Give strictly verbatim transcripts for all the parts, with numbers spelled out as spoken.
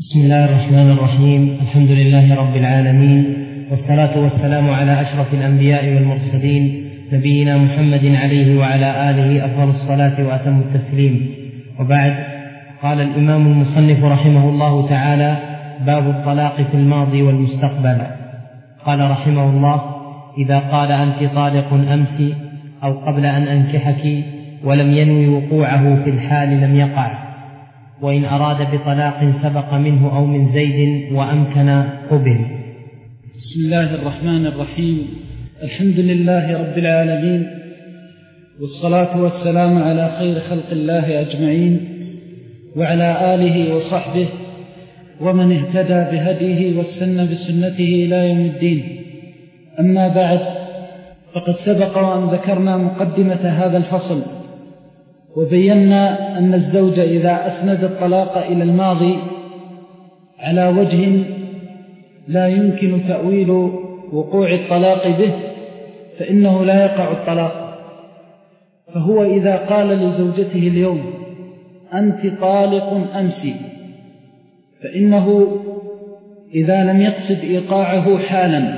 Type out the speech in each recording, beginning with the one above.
بسم الله الرحمن الرحيم. الحمد لله رب العالمين، والصلاة والسلام على أشرف الأنبياء والمرسلين، نبينا محمد عليه وعلى آله أفضل الصلاة وأتم التسليم. وبعد، قال الإمام المصنف رحمه الله تعالى: باب الطلاق في الماضي والمستقبل. قال رحمه الله: إذا قال أنت طالق أمس أو قبل أن أنكحك ولم ينوي وقوعه في الحال لم يقع، وإن أراد بطلاق سبق منه أو من زيد وأمكن قبل. بسم الله الرحمن الرحيم. الحمد لله رب العالمين، والصلاة والسلام على خير خلق الله أجمعين، وعلى آله وصحبه ومن اهتدى بهديه واستنى بسنته إلى يوم الدين. أما بعد، فقد سبق وأن ذكرنا مقدمة هذا الفصل، وبينا أن الزوج إذا أسند الطلاق إلى الماضي على وجه لا يمكن تأويل وقوع الطلاق به فإنه لا يقع الطلاق. فهو إذا قال لزوجته اليوم أنت طالق أمس، فإنه إذا لم يقصد إيقاعه حالا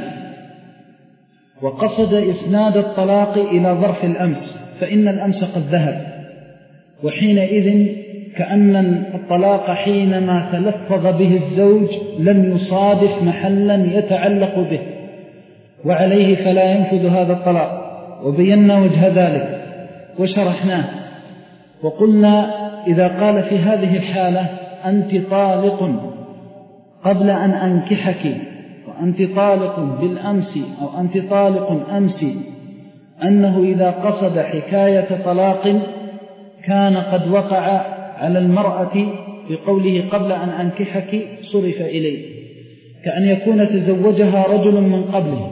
وقصد إسناد الطلاق إلى ظرف الأمس فإن الأمس قد ذهب، وحينئذ كأن الطلاق حينما تلفظ به الزوج لم يصادف محلا يتعلق به، وعليه فلا ينفذ هذا الطلاق. وبينا وجه ذلك وشرحناه، وقلنا إذا قال في هذه الحالة أنت طالق قبل أن أنكحك وأنت طالق بالأمس أو أنت طالق أمس، أنه إذا قصد حكاية طلاق كان قد وقع على المرأة بقوله قبل أن أنكحك صرف إليه، كأن يكون تزوجها رجل من قبله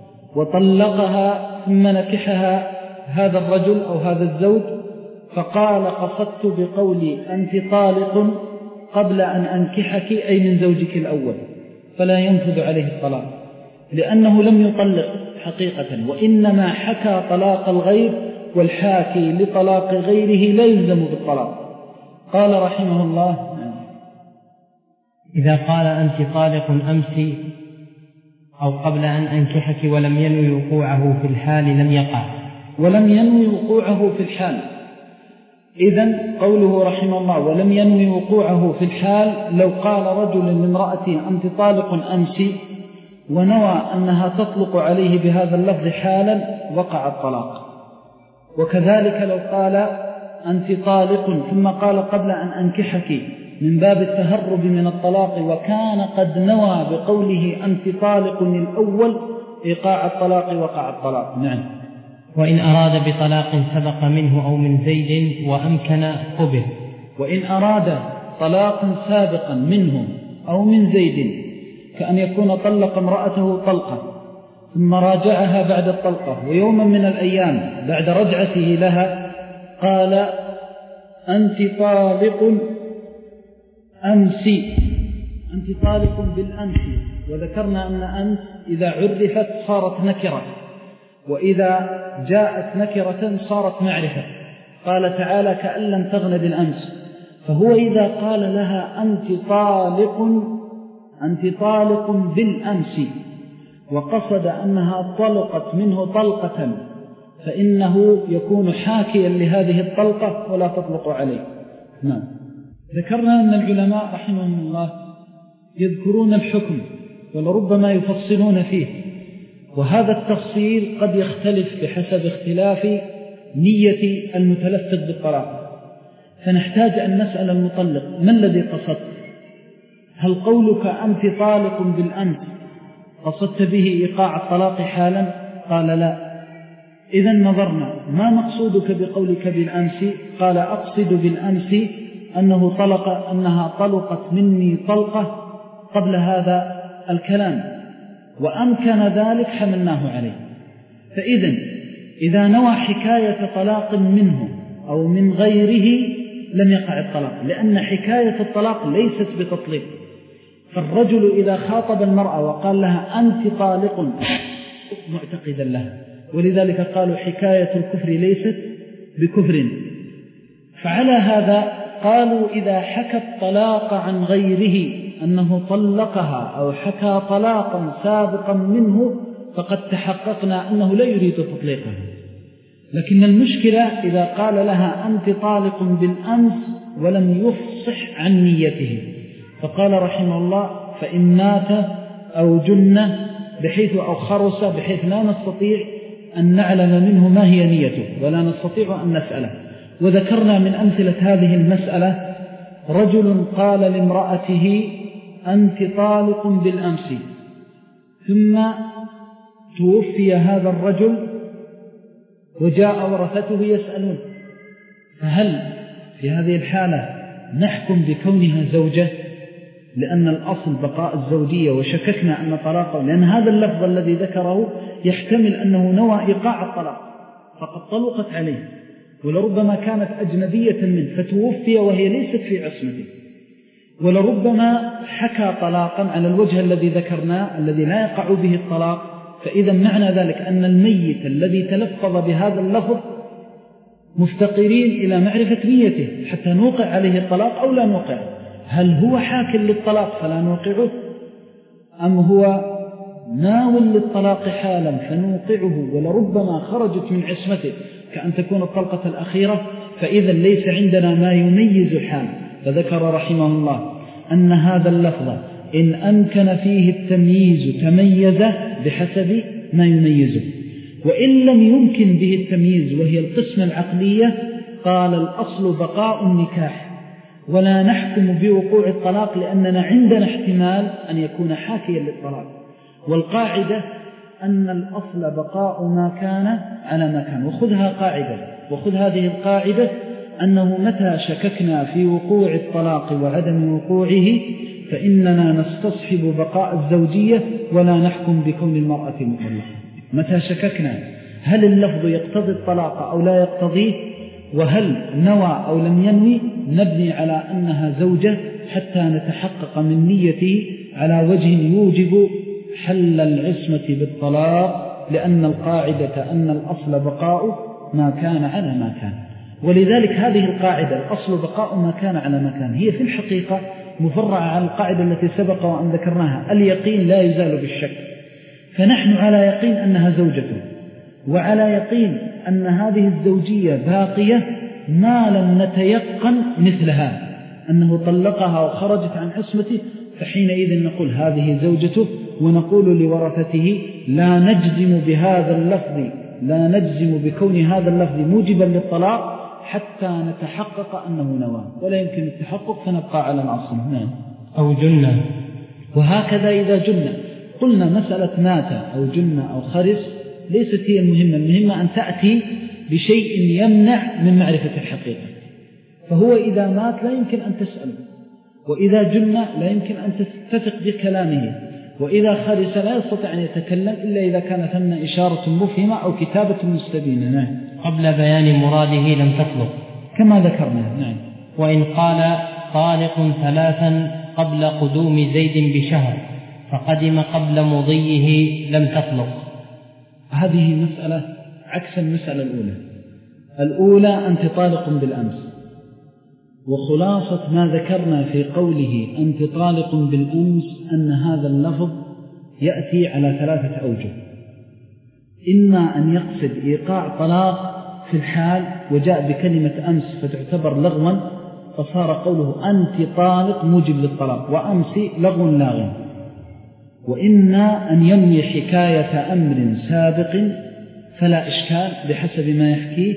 وطلقها ثم نكحها هذا الرجل أو هذا الزوج، فقال قصدت بقولي أنت طالق قبل أن أنكحك أي من زوجك الأول، فلا ينفذ عليه الطلاق لأنه لم يطلق حقيقة، وإنما حكى طلاق الغير، والحاكي لطلاق غيره لا يلزم بالطلاق. قال رحمه الله: إذا قال أنت طالق أمس أو قبل أن أنكحك ولم ينوي وقوعه في الحال لم يقع. ولم ينوي وقوعه في الحال، إذن قوله رحمه الله ولم ينوي وقوعه في الحال، لو قال رجل لامرأته أنت طالق أمس ونوى أنها تطلق عليه بهذا اللفظ حالا وقع الطلاق. وكذلك لو قال أنت طالق ثم قال قبل أن أنكحك من باب التهرب من الطلاق، وكان قد نوى بقوله أنت طالق الأول إيقاع الطلاق وقع الطلاق. نعم. وإن أراد بطلاق سبق منه أو من زيد وأمكن قبل. وإن أراد طلاقا سابقا منه أو من زيد، كأن يكون طلق امرأته طلقا ثم راجعها بعد الطلقة، ويوما من الأيام بعد رجعته لها قال أنت طالق أمس، أنت طالق بالأمس. وذكرنا أن أمس إذا عرفت صارت نكرة، وإذا جاءت نكرة صارت معرفة. قال تعالى كأن لم تغن بالأمس. فهو إذا قال لها أنت طالق أنت طالق بالأمس وقصد أنها طلقت منه طلقة، فإنه يكون حاكيا لهذه الطلقة ولا تطلق عليه. نعم. ذكرنا أن العلماء رحمهم الله يذكرون الحكم ولربما يفصلون فيه، وهذا التفصيل قد يختلف بحسب اختلاف نية المتلفظ بالطلاق، فنحتاج أن نسأل المطلق ما الذي قصدت؟ هل قولك أنت طالق بالأمس قصدت به إيقاع الطلاق حالا؟ قال لا. إذن نظرنا ما مقصودك بقولك بالأمس؟ قال أقصد بالأمس أنه طلق أنها طلقت مني طلقة قبل هذا الكلام، وأمكن ذلك حملناه عليه. فإذن إذا نوى حكاية طلاق منه أو من غيره لم يقع الطلاق، لأن حكاية الطلاق ليست بتطليق. فالرجل إذا خاطب المرأة وقال لها أنت طالق معتقدا لها، ولذلك قالوا حكاية الكفر ليست بكفر. فعلى هذا قالوا إذا حكى الطلاق عن غيره أنه طلقها أو حكى طلاقا سابقا منه فقد تحققنا أنه لا يريد تطليقها. لكن المشكلة إذا قال لها أنت طالق بالأمس ولم يفصح عن نيته، فقال رحمه الله فإن مات أو جن بحيث أو خرس بحيث لا نستطيع أن نعلم منه ما هي نيته ولا نستطيع أن نسأله. وذكرنا من أمثلة هذه المسألة رجل قال لامرأته أنت طالق بالأمس، ثم توفي هذا الرجل وجاء ورثته يسألون، فهل في هذه الحالة نحكم بكونها زوجة لأن الأصل بقاء الزوجية وشككنا أن طلاقه، لأن هذا اللفظ الذي ذكره يحتمل أنه نوى إيقاع الطلاق فقد طلقت عليه، ولربما كانت أجنبية منه فتوفي وهي ليست في عصمته، ولربما حكى طلاقا على الوجه الذي ذكرناه الذي لا يقع به الطلاق. فإذا معنى ذلك أن الميت الذي تلفظ بهذا اللفظ مفتقرين إلى معرفة نيته حتى نوقع عليه الطلاق أو لا نوقع. هل هو حاكل للطلاق فلا نوقعه، أم هو ناو للطلاق حالا فنوقعه ولربما خرجت من عصمته كأن تكون الطلقة الأخيرة؟ فإذا ليس عندنا ما يميز حال. فذكر رحمه الله أن هذا اللفظ إن أمكن فيه التمييز تميز بحسب ما يميزه، وإن لم يمكن به التمييز وهي القسمة العقلية قال الأصل بقاء النكاح ولا نحكم بوقوع الطلاق لأننا عندنا احتمال أن يكون حاكيا للطلاق. والقاعدة أن الأصل بقاء ما كان على ما كان. وخذها قاعدة، وخذ هذه القاعدة أنه متى شككنا في وقوع الطلاق وعدم وقوعه فإننا نستصحب بقاء الزوجية ولا نحكم بكون المرأة مطلقة. متى شككنا هل اللفظ يقتضي الطلاق أو لا يقتضيه، وهل نوى أو لم ينوي، نبني على أنها زوجة حتى نتحقق من نيته على وجه يوجب حل العصمة بالطلاق، لأن القاعدة أن الأصل بقاء ما كان على ما كان. ولذلك هذه القاعدة الأصل بقاء ما كان على ما كان هي في الحقيقة مفرعة على القاعدة التي سبق وأن ذكرناها، اليقين لا يزال بالشك. فنحن على يقين أنها زوجته، وعلى يقين أن هذه الزوجية باقية ما لم نتيقن مثلها أنه طلقها وخرجت عن عصمته، فحينئذ نقول هذه زوجته، ونقول لورثته لا نجزم بهذا اللفظ لا نجزم بكون هذا اللفظ موجبا للطلاق حتى نتحقق أنه نوى، ولا يمكن التحقق فنبقى على الأصل. نعم. أو جنة. وهكذا إذا جنة قلنا مسألة مات أو جنة أو خرس ليست هي المهمة، المهمة أن تأتي بشيء يمنع من معرفة الحقيقة. فهو إذا مات لا يمكن أن تسأله، وإذا جنة لا يمكن أن تتفق بكلامه، وإذا خرس لا يستطيع أن يتكلم إلا إذا كان ثم إشارة مفهمة أو كتابة مستبينة. نعم. قبل بيان مراده لم تطلق كما ذكرنا. نعم. وإن قال طالق ثلاثا قبل قدوم زيد بشهر فقدم قبل مضيه لم تطلق. هذه مسألة عكس المسألة الأولى. الأولى أنت طالق بالأمس، وخلاصة ما ذكرنا في قوله أنت طالق بالأمس أن هذا اللفظ يأتي على ثلاثة أوجه: إما أن يقصد إيقاع طلاق في الحال وجاء بكلمة أمس فتعتبر لغوا فصار قوله أنت طالق موجب للطلاق، وأمس لغو لاغ. وإما أن ينوي حكاية أمر سابق فلا إشكال بحسب ما يحكيه،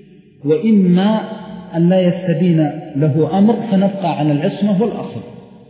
وإما أن لا يستبين له أمر فنبقى على العصمة والأصل.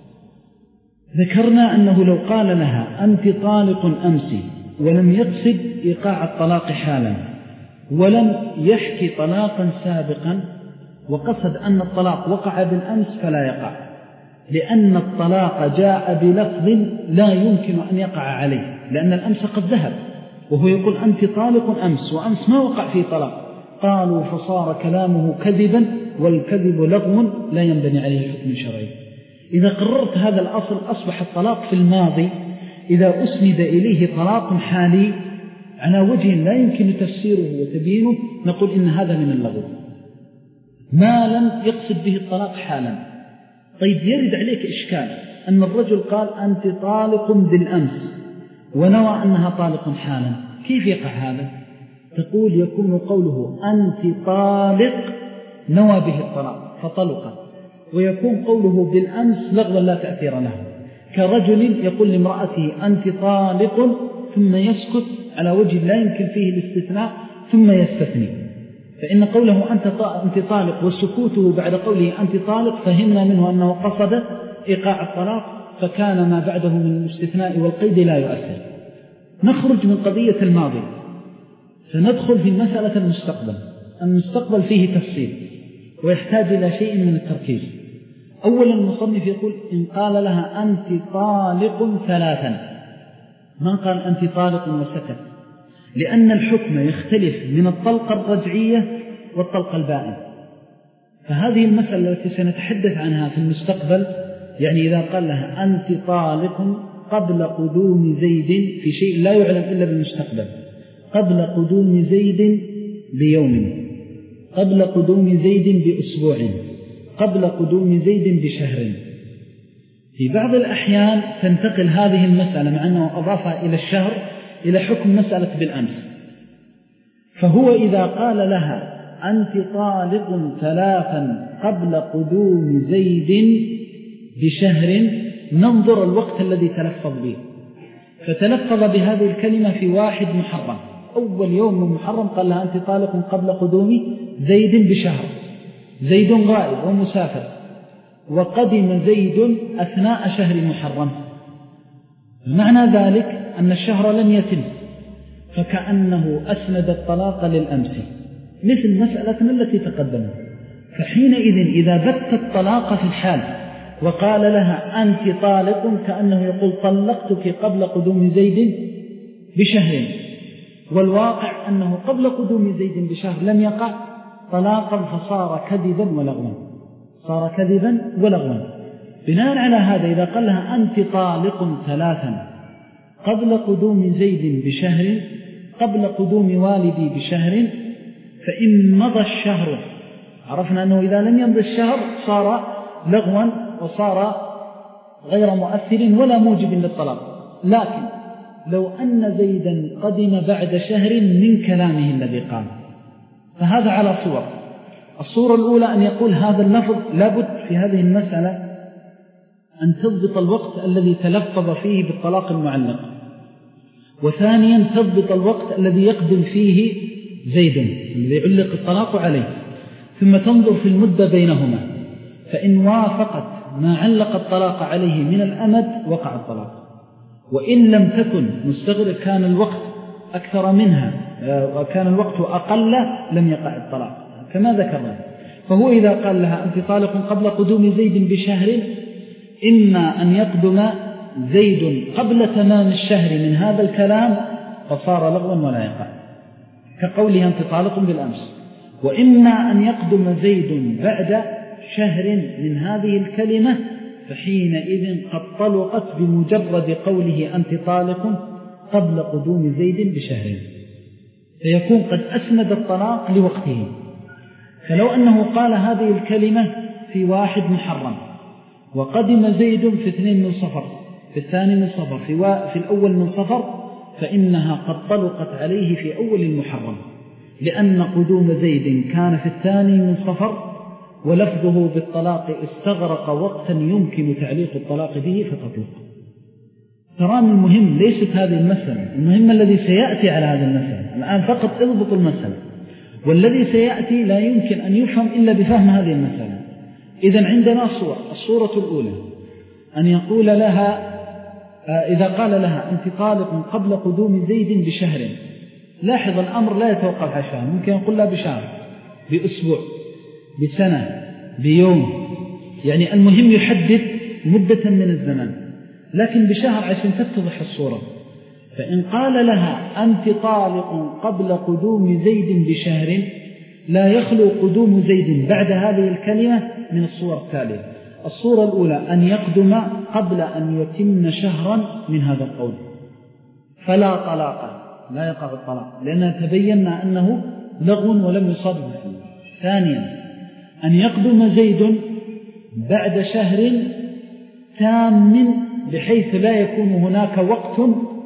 ذكرنا أنه لو قال لها أنت طالق أمسي ولم يقصد إيقاع الطلاق حالا ولم يحكي طلاقا سابقا وقصد أن الطلاق وقع بالأمس فلا يقع، لأن الطلاق جاء بلفظ لا يمكن أن يقع عليه، لأن الأمس قد ذهب، وهو يقول أنت طالق أمس وأمس ما وقع فيه طلاق. قالوا فصار كلامه كذبا، والكذب لغو لا ينبني عليه حكم شرعي. إذا قررت هذا الأصل أصبح الطلاق في الماضي إذا أسند إليه طلاق حالي على وجه لا يمكن تفسيره وتبيينه نقول إن هذا من اللغو ما لم يقصد به الطلاق حالا. طيب يرد عليك إشكال، أن الرجل قال أنت طالق بالأمس ونوى أنها طالق حالا، كيف يقع هذا؟ تقول يكون قوله أنت طالق نوى به الطلاق فطلق، ويكون قوله بالأمس لغوا لا تأثير له، كرجل يقول لامرأته أنت طالق ثم يسكت على وجه لا يمكن فيه الاستثناء ثم يستثني، فإن قوله أنت طالق وسكوته بعد قوله أنت طالق فهمنا منه أنه قصد إيقاع الطلاق، فكان ما بعده من الاستثناء والقيد لا يؤثر. نخرج من قضية الماضي، سندخل في مسألة المستقبل. المستقبل فيه تفصيل ويحتاج إلى شيء من التركيز. أولا المصنف يقول إن قال لها أنت طالق ثلاثا، ما قال أنت طالق وسكت، لأن الحكم يختلف من الطلقة الرجعية والطلقة البائن. فهذه المسألة التي سنتحدث عنها في المستقبل، يعني إذا قال لها أنت طالق قبل قدوم زيد في شيء لا يعلم إلا بالمستقبل، قبل قدوم زيد بيوم، قبل قدوم زيد بأسبوع، قبل قدوم زيد بشهر. في بعض الأحيان تنتقل هذه المسألة مع أنه أضافها إلى الشهر إلى حكم مسألة بالأمس. فهو إذا قال لها أنت طالق ثلاثا قبل قدوم زيد بشهر، ننظر الوقت الذي تلفظ به، فتلفظ بهذه الكلمة في واحد محرم، أول يوم من محرم قال لها أنت طالق قبل قدوم زيد بشهر، زيد غائب ومسافر، وقدم زيد أثناء شهر محرم، معنى ذلك أن الشهر لم يتم، فكأنه أسند الطلاق للأمس، مثل مسألة التي تقدمت. فحينئذ إذا بت الطلاق في الحال وقال لها أنت طالق، كأنه يقول طلقتك قبل قدوم زيد بشهر، والواقع أنه قبل قدوم زيد بشهر لم يقع طلاقا، فصار كذبا ولغوا، صار كذبا ولغوا. بناء على هذا إذا قال لها أنت طالق ثلاثا قبل قدوم زيد بشهر، قبل قدوم والدي بشهر، فإن مضى الشهر، عرفنا أنه إذا لم يمضي الشهر صار لغوا وصار غير مؤثر ولا موجب للطلاق. لكن لو أن زيدا قدم بعد شهر من كلامه الذي قال، فهذا على صور. الصورة الأولى أن يقول هذا اللفظ لابد في هذه المسألة أن تضبط الوقت الذي تلفظ فيه بالطلاق المعلق، وثانيا تضبط الوقت الذي يقدم فيه زيد الذي علق الطلاق عليه، ثم تنظر في المدة بينهما، فإن وافقت ما علق الطلاق عليه من الأمد وقع الطلاق، وإن لم تكن مستغرق كان الوقت أكثر منها وكان الوقت أقل لم يقع الطلاق كما ذكرنا. فهو إذا قال لها أنت طالق قبل قدوم زيد بشهر، إما أن يقدم زيد قبل تمام الشهر من هذا الكلام فصار لغوا ولا يقع، كقوله أنت طالق بالأمس، وإما أن يقدم زيد بعد شهر من هذه الكلمة، فحينئذ قد طلقت بمجرد قوله أنت طالق قبل قدوم زيد بشهر، فيكون قد أسند الطلاق لوقته. فلو أنه قال هذه الكلمة في واحد محرم، وقدم زيد في اثنين من صفر، في الثاني من صفر، في, و... في الأول من صفر، فإنها قد طلقت عليه في أول المحرم، لأن قدوم زيد كان في الثاني من صفر، ولفظه بالطلاق استغرق وقتا يمكن تعليق الطلاق به فتطلق. ترى المهم ليست هذه المسألة، المهم الذي سيأتي على هذه المسألة. الآن فقط اضبط المسألة، والذي سيأتي لا يمكن أن يفهم إلا بفهم هذه المسألة. إذن عندنا صور. الصورة الأولى أن يقول لها إذا قال لها أنت طالق قبل قدوم زيد بشهر، لاحظ الأمر لا يتوقف على شهر، ممكن يقول لها بشهر، بأسبوع، بسنة، بيوم، يعني المهم يحدد مدة من الزمن، لكن بشهر عشان تتضح الصورة. فإن قال لها أنت طالق قبل قدوم زيد بشهر، لا يخلو قدوم زيد بعد هذه الكلمة من الصور التالية. الصورة الأولى أن يقدم قبل أن يتم شهرا من هذا القول، فلا طلاق، لا يقع الطلاق، لأننا تبينا أنه لغو ولم يصادف فيه. ثانيا أن يقدم زيد بعد شهر تام بحيث لا يكون هناك وقت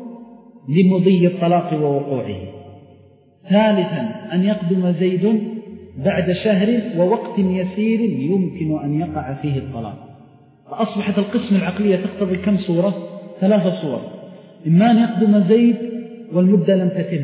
لمضي الطلاق ووقوعه. ثالثا أن يقدم زيد بعد شهر ووقت يسير يمكن أن يقع فيه الطلاق. فأصبحت القسم العقلية تقتضي كم صورة؟ ثلاثة صور. إما أن يقدم زيد والمدة لم تتم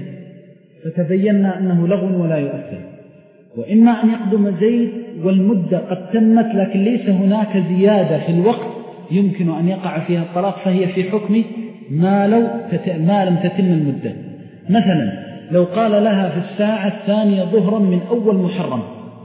فتبينا أنه لغو ولا يؤثر، وإما أن يقدم زيد والمدة قد تمت لكن ليس هناك زيادة في الوقت يمكن أن يقع فيها الطلاق، فهي في حكم ما, لو تت... ما لم تتم المدة. مثلا لو قال لها في الساعة الثانية ظهرا من أول محرم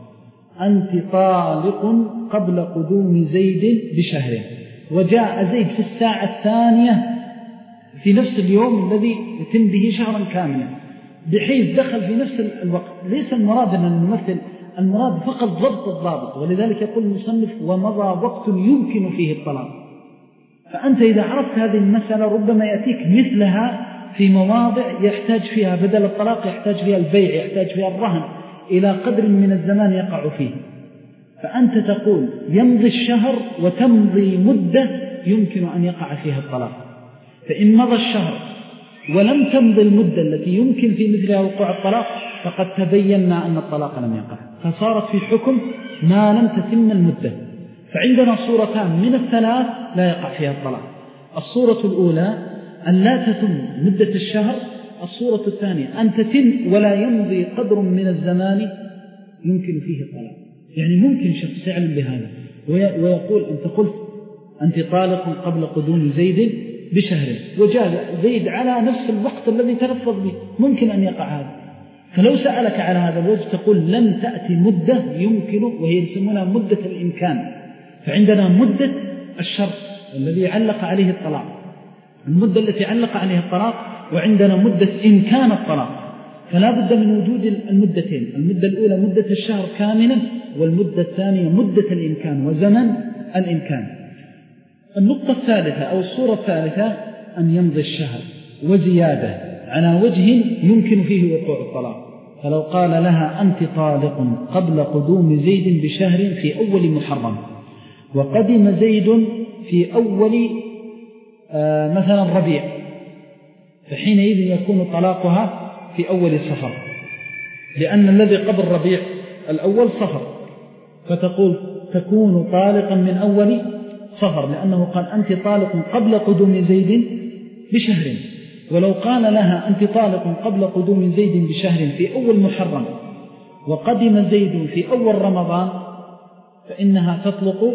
أنت طالق قبل قدوم زيد بشهر، وجاء زيد في الساعة الثانية في نفس اليوم الذي يتم به شهرا كاملا بحيث دخل في نفس الوقت، ليس المراد أن نمثل، المراد فقط ضبط الضابط. ولذلك يقول المصنف ومضى وقت يمكن فيه الطلاق. فأنت إذا عرفت هذه المسألة ربما يأتيك مثلها في مواضع يحتاج فيها بدل الطلاق، يحتاج فيها البيع، يحتاج فيها الرهن إلى قدر من الزمان يقع فيه. فأنت تقول يمضي الشهر وتمضي مدة يمكن أن يقع فيها الطلاق، فإن مضى الشهر ولم تمضي المدة التي يمكن في مثلها وقوع الطلاق فقد تبينا أن الطلاق لم يقع، فصارت في حكم ما لم تتم المدة. فعندنا صورتان من الثلاث لا يقع فيها الطلاق. الصورة الأولى أن لا تتم مدة الشهر، الصورة الثانية أن تتم ولا يمضي قدر من الزمان يمكن فيه الطلاق. يعني ممكن شخص يعلم بهذا ويقول أنت قلت أنت طالق قبل قدوم زيد بشهر، وجاء زيد على نفس الوقت الذي تلفظ به، ممكن أن يقع هذا. فلو سألك على هذا الوجه تقول لم تأتي مدة يمكن، وهي يسمونها مدة الإمكان. فعندنا مدة الشرط الذي علق عليه الطلاق، المدة التي علق عليها الطلاق، وعندنا مدة إمكان الطلاق. فلا بد من وجود المدتين، المدة الأولى مدة الشهر كاملا، والمدة الثانية مدة الإمكان وزمن الإمكان. النقطة الثالثة أو الصورة الثالثة أن يمضي الشهر وزيادة على وجه يمكن فيه وقوع الطلاق. فلو قال لها أنت طالق قبل قدوم زيد بشهر في أول محرم، وقدم زيد في أول آه مثلا ربيع، فحينئذ يكون طلاقها في أول صفر، لأن الذي قبل ربيع الأول صفر، فتقول تكون طالقا من أول صفر، لأنه قال أنت طالق قبل قدوم زيد بشهر. ولو قال لها أنت طالق قبل قدوم زيد بشهر في أول محرم وقدم زيد في أول رمضان، فإنها تطلق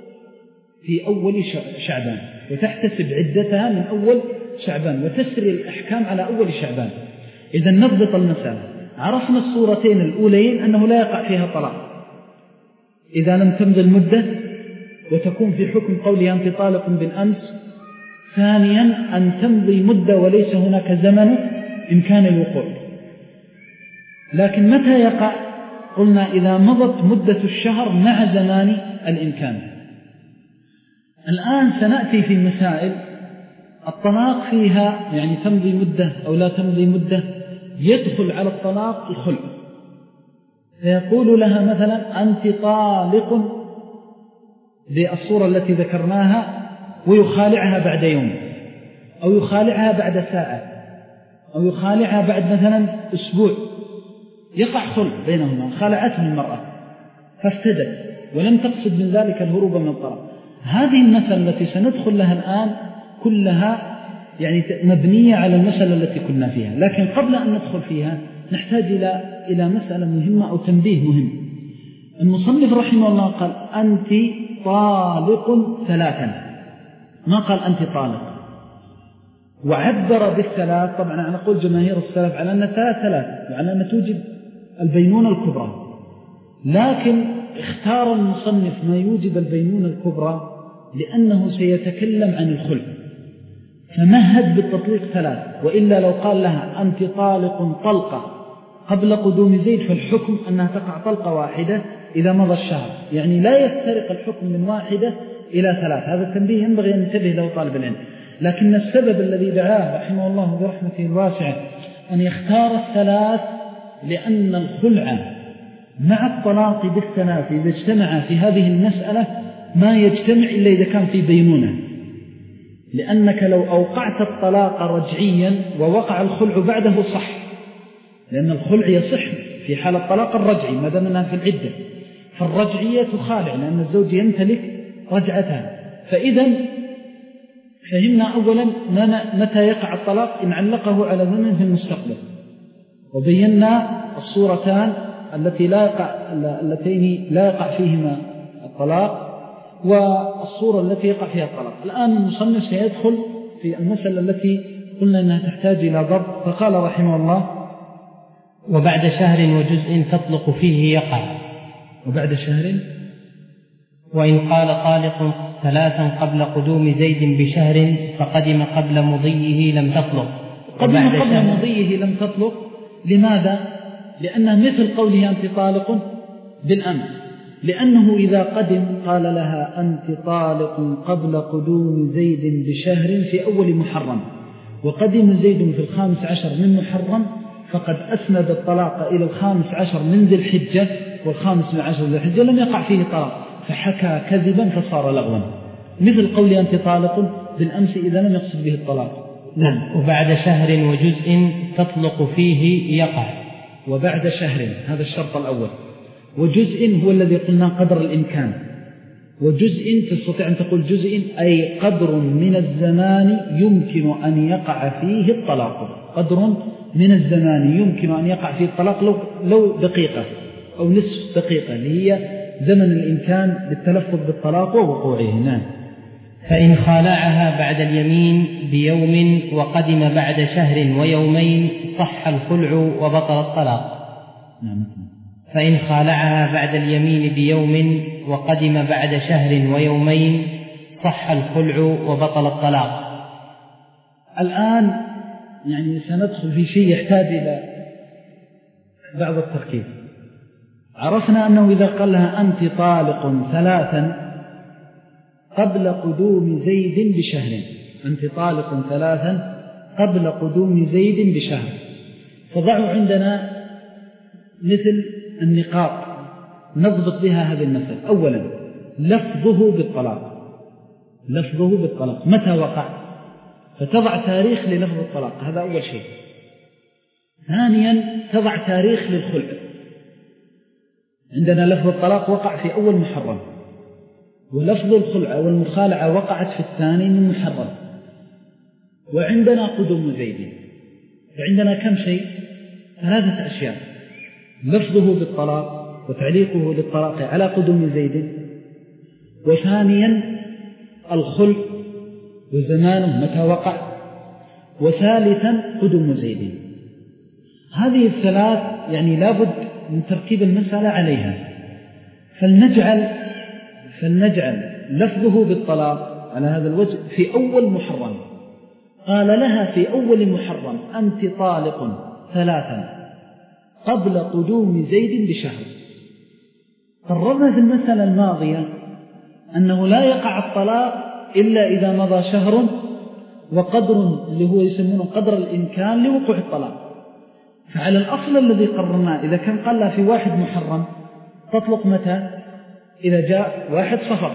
في أول شعبان وتحتسب عدتها من أول شعبان وتسري الأحكام على أول شعبان. إذا نضبط المسألة، عرفنا الصورتين الأولين أنه لا يقع فيها طلاق إذا لم تمضي المدة وتكون في حكم قولها أنت طالق بالأمس. ثانيا أن تمضي مدة وليس هناك زمن إمكان الوقوع. لكن متى يقع؟ قلنا إذا مضت مدة الشهر مع زمان الإمكان. الآن سنأتي في مسائل الطلاق فيها، يعني تمضي مدة أو لا تمضي مدة، يدخل على الطلاق الخلع. فيقول لها مثلا أنت طالق بالصورة التي ذكرناها، ويخالعها بعد يوم أو يخالعها بعد ساعة أو يخالعها بعد مثلا أسبوع، يقع خلع بينهما، خالعته المرأة فافتدت ولم تقصد من ذلك الهروب من الطلاق. هذه المسألة التي سندخل لها الآن كلها يعني مبنية على المسألة التي كنا فيها، لكن قبل أن ندخل فيها نحتاج إلى إلى مسألة مهمة أو تنبيه مهم. المصنف رحمه الله قال أنت طالق ثلاثا، ما قال أنت طالق، وعبر بالثلاث. طبعا أنا أقول جماهير السلف على أن ثلاث ثلاث وعلى أن توجد البينونة الكبرى، لكن اختار المصنف ما يوجب البينونة الكبرى لأنه سيتكلم عن الخلع، فمهد بالتطليق ثلاث. وإلا لو قال لها أنت طالق طلقة قبل قدوم زيد فالحكم أنها تقع طلقة واحدة إذا مضى الشهر، يعني لا يفترق الحكم من واحدة إلى ثلاث. هذا التنبيه ينبغي أن ينتبه له طالب العلم. لكن السبب الذي دعاه رحمه الله برحمته الواسعة أن يختار الثلاث لأن الخلع مع الطلاق بالثلاث إذا اجتمع في هذه المسألة ما يجتمع إلا إذا كان في بينونة، لأنك لو أوقعت الطلاق رجعيا ووقع الخلع بعده صح، لأن الخلع يصح في حال الطلاق الرجعي ما دام أنها في العدة، فالرجعية تخالع لأن الزوج يمتلك رجعتها. فإذا فهمنا أولا متى يقع الطلاق إن علقه على زمن في المستقبل، وبينا الصورتان التي لا يقع اللتين لا يقع فيهما الطلاق والصورة التي يقع فيها الطلاق. الآن المصنف سيدخل في المسألة التي قلنا أنها تحتاج إلى ضبط، فقال رحمه الله: وبعد شهر وجزء تطلق فيه يقع. وبعد شهر، وإن قال طالق ثلاثا قبل قدوم زيد بشهر فقدم قبل مضيه لم تطلق. قدم قبل مضيه لم تطلق. لماذا؟ لأنه مثل قوله أنت طالق بالأمس، لأنه إذا قدم قال لها أنت طالق قبل قدوم زيد بشهر في أول محرم، وقدم زيد في الخامس عشر من محرم، فقد أسند الطلاق إلى الخامس عشر من ذي الحجة، والخامس من عشر ذي الحجة لم يقع فيه طلاق، فحكى كذبا فصار لغوا، مثل قول أنت طالق بالأمس إذا لم يقصد به الطلاق. نعم. وبعد شهر وجزء تطلق فيه يقع. وبعد شهر هذا الشرط الأول، وجزء هو الذي قلنا قدر الإمكان، وجزء تستطيع أن تقول جزء أي قدر من الزمان يمكن أن يقع فيه الطلاق، قدر من الزمان يمكن أن يقع فيه الطلاق لو, لو دقيقة أو نصف دقيقة، اللي هي زمن الإمكان للتلفظ بالطلاق ووقوعه. نعم. فإن خالعها بعد اليمين بيوم وقدم بعد شهر ويومين صح الخلع وبطل الطلاق. نعم. فإن خالعها بعد اليمين بيوم وقدم بعد شهر ويومين صح الخلع وبطل الطلاق. الآن يعني سندخل في شيء يحتاج إلى بعض التركيز. عرفنا أنه إذا قال لها أنت طالق ثلاثا قبل قدوم زيد بشهر، أنت طالق ثلاثا قبل قدوم زيد بشهر، فضعوا عندنا مثل النقاط نضبط بها هذه المسألة. أولا لفظه بالطلاق، لفظه بالطلاق متى وقع، فتضع تاريخ للفظ الطلاق، هذا أول شيء. ثانيا تضع تاريخ للخلع، عندنا لفظ الطلاق وقع في أول محرم، ولفظ الخلع والمخالعة وقعت في الثاني من محرم، وعندنا قدوم زيد، فعندنا كم شيء؟ ثلاثة أشياء: لفظه بالطلاق وتعليقه للطلاق على قدوم زيد، وثانيا الخلع وزمانه متى وقع، وثالثا قدوم زيد. هذه الثلاث يعني لابد من تركيب المسألة عليها، فلنجعل, فلنجعل لفظه بالطلاق على هذا الوجه في أول محرم. قال لها في أول محرم أنت طالق ثلاثا قبل قدوم زيد بشهر. قررنا في المسألة الماضية أنه لا يقع الطلاق إلا إذا مضى شهر وقدر اللي هو يسمونه قدر الإمكان لوقوع الطلاق. فعلى الأصل الذي قررناه إذا كان قال لها في واحد محرم تطلق متى؟ إذا جاء واحد صفر.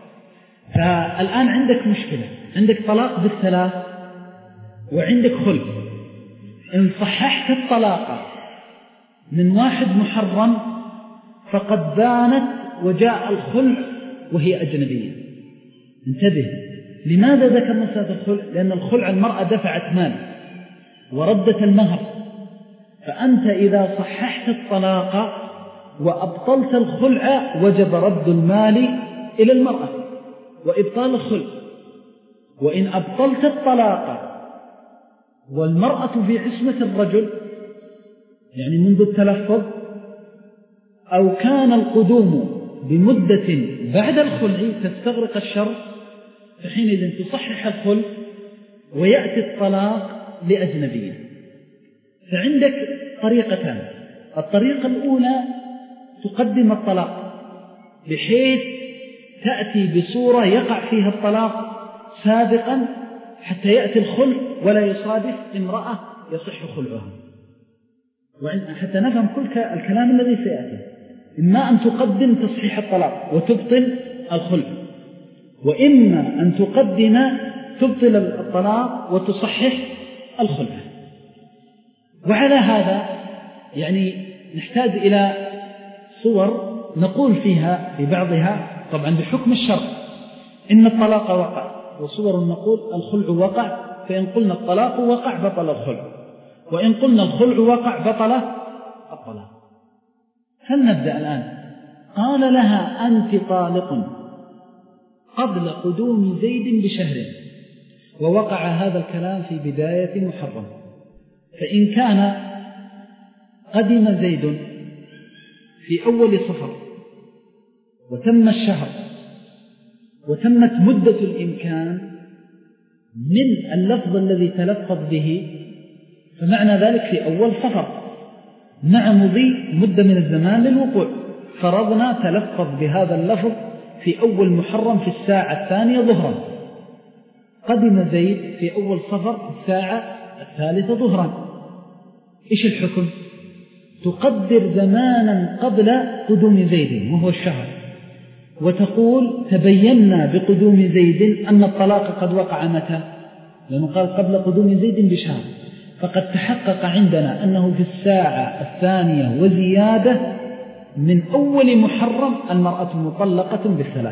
فالآن عندك مشكلة، عندك طلاق بالثلاث وعندك خلع. إن صححت الطلاق من واحد محرم فقد بانت وجاء الخلع وهي أجنبية. انتبه، لماذا ذكر مسألة الخلع؟ لأن الخلع المرأة دفعت مال وردت المهر، فأنت إذا صححت الطلاق وأبطلت الخلع وجب رد المال إلى المرأة وإبطال الخلع. وإن أبطلت الطلاق والمرأة في عصمة الرجل يعني منذ التلفظ، أو كان القدوم بمدة بعد الخلع تستغرق الشر، فحينئذ تصحح الخلع ويأتي الطلاق لأجنبية. فعندك طريقتان: الطريقة الأولى تقدم الطلاق بحيث تأتي بصورة يقع فيها الطلاق سابقا حتى يأتي الخلع ولا يصادف امرأة يصح خلعها. حتى نفهم كل الكلام الذي سيأتي، إما أن تقدم تصحيح الطلاق وتبطل الخلع، وإما أن تقدم تبطل الطلاق وتصحح الخلع. وعلى هذا يعني نحتاج إلى صور نقول فيها في بعضها طبعا بحكم الشرع إن الطلاق وقع، وصور نقول الخلع وقع، فإن قلنا الطلاق وقع بطل الخلع، وإن قلنا الخلع وقع بطل الطلاق. فلنبدأ الآن. قال لها أنت طالق قبل قدوم زيد بشهر، ووقع هذا الكلام في بداية محرم. فإن كان قدم زيد في أول صفر وتم الشهر وتمت مدة الإمكان من اللفظ الذي تلفظ به، فمعنى ذلك في أول صفر مع مضي مدة من الزمان للوقوع. فرضنا تلفظ بهذا اللفظ في أول محرم في الساعة الثانية ظهرا، قدم زيد في أول صفر في الساعة الثالثة ظهرا. إيش الحكم؟ تقدر زمانا قبل قدوم زيد وهو الشهر، وتقول تبينا بقدوم زيد أن الطلاق قد وقع متى؟ لأنه قال قبل قدوم زيد بشهر، فقد تحقق عندنا أنه في الساعة الثانية وزيادة من أول محرم المرأة مطلقة بالثلاث،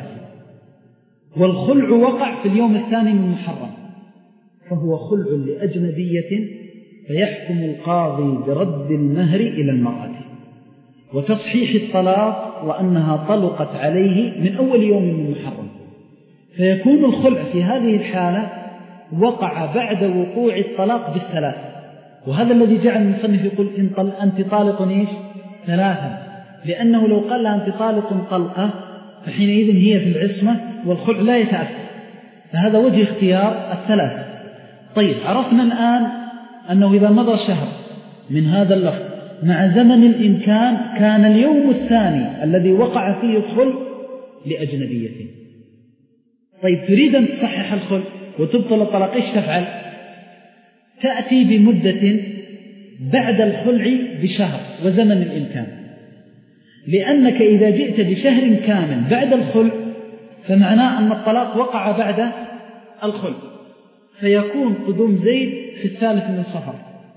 والخلع وقع في اليوم الثاني من محرم، فهو خلع لأجنبية، فيحكم القاضي برد المهر إلى المرأة وتصحيح الطلاق وأنها طلقت عليه من أول يوم من محرم. فيكون الخلع في هذه الحالة وقع بعد وقوع الطلاق بالثلاث. وهذا الذي جعل المصنف يقول إن طل أنت طالق إيش؟ ثلاثا، لأنه لو قال لها أنت طالق طلقة فحينئذ هي في العصمة والخلع لا يتأثر، فهذا وجه اختيار الثلاث. طيب عرفنا الآن أنه إذا مضى شهر من هذا اللفظ مع زمن الإمكان كان اليوم الثاني الذي وقع فيه الخلع لأجنبية. طيب تريد أن تصحح الخلع وتبطل الطلاق، إيش تفعل؟ تأتي بمدة بعد الخلع بشهر وزمن الإمكان، لأنك إذا جئت بشهر كامل بعد الخلع فمعناه أن الطلاق وقع بعد الخلع، فيكون قدوم زيد في الثالث من صفر.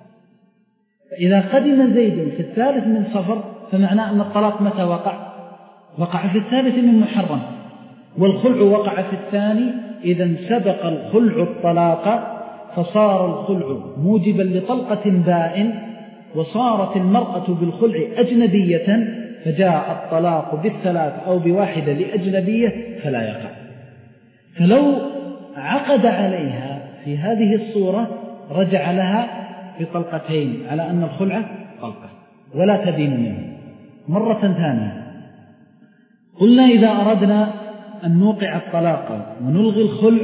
فإذا قدم زيد في الثالث من صفر فمعناه أن الطلاق متى وقع؟ وقع في الثالث من محرم، والخلع وقع في الثاني. إذا سبق الخلع الطلاق فصار الخلع موجبا لطلقة بائن، وصارت المرأة بالخلع أجنبية، فجاء الطلاق بالثلاث أو بواحدة لأجنبية فلا يقع. فلو عقد عليها في هذه الصورة رجع لها بطلقتين على أن الخلع طلقة ولا تدين منه. مرة ثانية قلنا إذا أردنا أن نوقع الطلاق ونلغي الخلع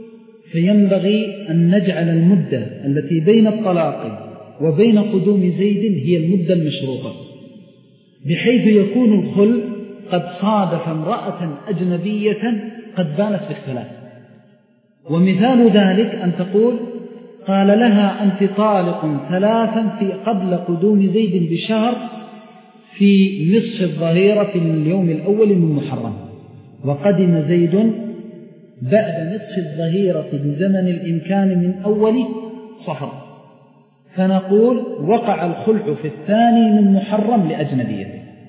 فينبغي أن نجعل المدة التي بين الطلاق وبين قدوم زيد هي المدة المشروطة، بحيث يكون الخلع قد صادف امرأة أجنبية قد بانت بالثلاث. ومثال ذلك أن تقول قال لها أنت طالق ثلاثا في قبل قدوم زيد بشهر في نصف الظهيرة من اليوم الأول من محرم، وقدم زيد بعد نصف الظهيرة بزمن الإمكان من أول صفر، فنقول وقع الخلع في الثاني من محرم لأجنبية،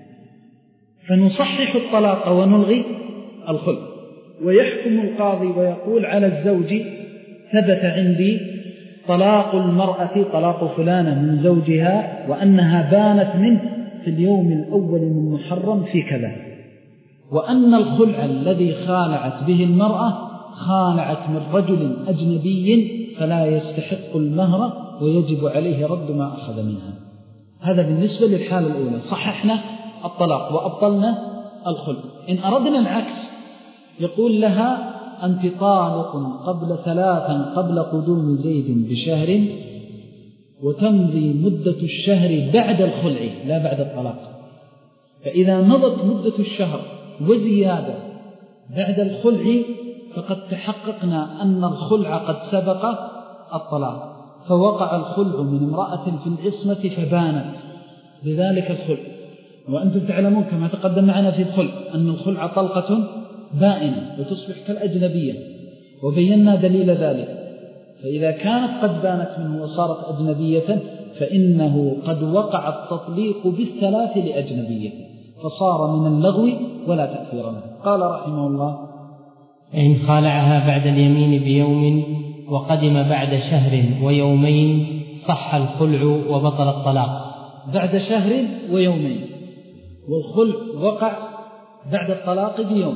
فنصحح الطلاق ونلغي الخلع. ويحكم القاضي ويقول على الزوج ثبت عندي طلاق المرأة طلاق فلانة من زوجها وأنها بانت منه في اليوم الأول من محرم في كذا، وأن الخلع الذي خالعت به المرأة خالعت من رجل أجنبي فلا يستحق المهر ويجب عليه رد ما أخذ منها. هذا بالنسبة للحالة الأولى، صححنا الطلاق وأبطلنا الخلع. إن أردنا العكس يقول لها أنت طالق قبل ثلاثا قبل قدوم زيد بشهر، وتمضي مدة الشهر بعد الخلع لا بعد الطلاق، فإذا مضت مدة الشهر وزيادة بعد الخلع فقد تحققنا أن الخلع قد سبق الطلاق، فوقع الخلع من امرأة في العصمة فبانت بذلك الخلع. وأنتم تعلمون كما تقدم معنا في الخلع أن الخلع طلقة بائنة وتصبح كالأجنبية، وبينا دليل ذلك. فإذا كانت قد بانت منه وصارت أجنبية فإنه قد وقع التطليق بالثلاث لأجنبية، فصار من اللغو ولا تأثير له. قال رحمه الله: إن خالعها بعد اليمين بيوم وقدم بعد شهر ويومين صح الخلع وبطل الطلاق. بعد شهر ويومين، والخلع وقع بعد الطلاق بيوم،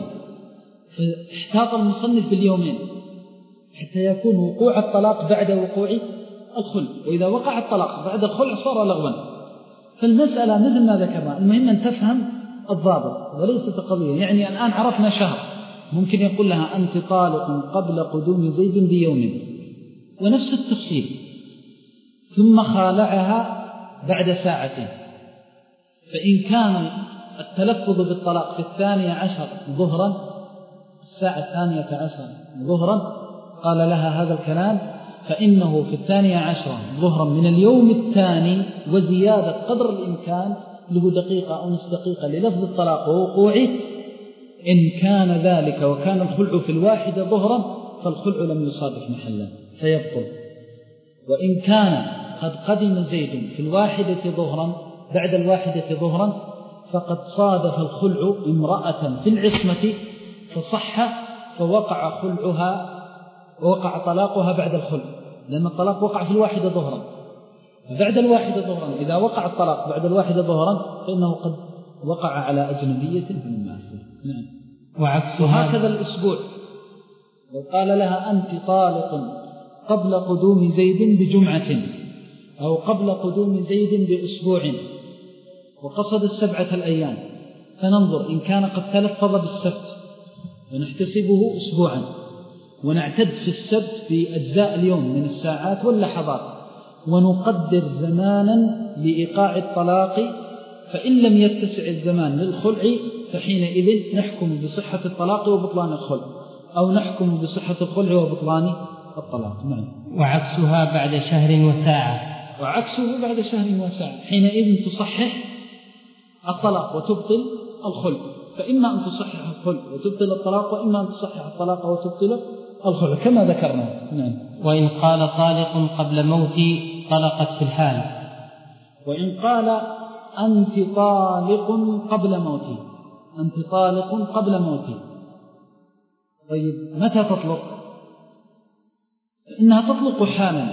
فاحتاط المصنف باليومين حتى يكون وقوع الطلاق بعد وقوع الخلع، وإذا وقع الطلاق بعد الخلع صار لغوا. فالمسألة مثل ما ذكرنا، المهم أن تفهم الضابط وليست قضية. يعني الآن عرفنا شهر، ممكن يقول لها أنت طالق قبل قدوم زيد بيوم، ونفس التفصيل. ثم خالعها بعد ساعتين، فإن كان التلفظ بالطلاق في الثانية عشر ظهرا، الساعة الثانية عشر ظهرا، قال لها هذا الكلام، فإنه في الثانية عشر ظهرا من اليوم الثاني وزيادة قدر الإمكان له دقيقة أو نصف دقيقة للفظ الطلاق ووقوعه. إن كان ذلك وكان الخلع في الواحدة ظهرا فالخلع لم يصادف محلا فيبطل. وإن كان قد قدم زيد في الواحدة ظهرا بعد الواحدة ظهرا فقد صادف الخلع امرأة في العصمة فصح، فوقع خلعها ووقع طلاقها بعد الخلع، لأن الطلاق وقع في الواحدة ظهرا. فبعد الواحدة ظهرا إذا وقع الطلاق بعد الواحدة ظهرا فإنه قد وقع على أجنبية في المعصية. نعم. وعكسها هكذا الأسبوع، وقال لها أنت طالق قبل قدوم زيد بجمعة أو قبل قدوم زيد بأسبوع، وقصد السبعة الأيام، فننظر إن كان قد تلفظ بالسبت ونحتسبه أسبوعا، ونعتد في السبت في أجزاء اليوم من الساعات واللحظات، ونقدر زمانا لإيقاع الطلاق، فإن لم يتسع الزمان للخلع فحينئذ نحكم بصحة الطلاق وبطلان الخلع، أو نحكم بصحة الخلع وبطلان الطلاق. نعم. وعكسها بعد شهر وساعة، وعكسه بعد شهر وساعة، حينئذ تصحح الطلاق وتبطل الخلع، فإما أن تصحح الخلع وتبطل الطلاق، وإما أن تصحح الطلاق وتبطل الخلع كما ذكرنا. نعم. وإن قال طالق قبل موتي طلقت في الحال. وإن قال أنت طالق قبل موتي، أنت طالق قبل موتي، طيب متى تطلق؟ إنها تطلق حالا،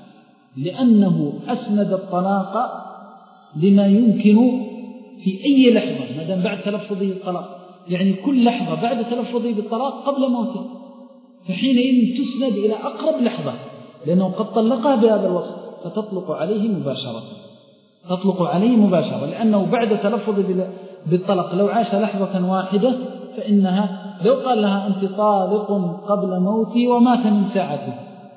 لأنه أسند الطلاق لما يمكن في أي لحظة، مادام بعد تلفظه الطلاق، يعني كل لحظة بعد تلفظه بالطلاق قبل موته، فحينئذ تسند إلى أقرب لحظة، لأنه قد طلقها بهذا الوصف، فتطلق عليه مباشرة، تطلق عليه مباشرة، لأنه بعد تلفظ بالطلاق لو عاش لحظة واحدة فإنها لو قال لها أنت طالق قبل موتي ومات من ساعته،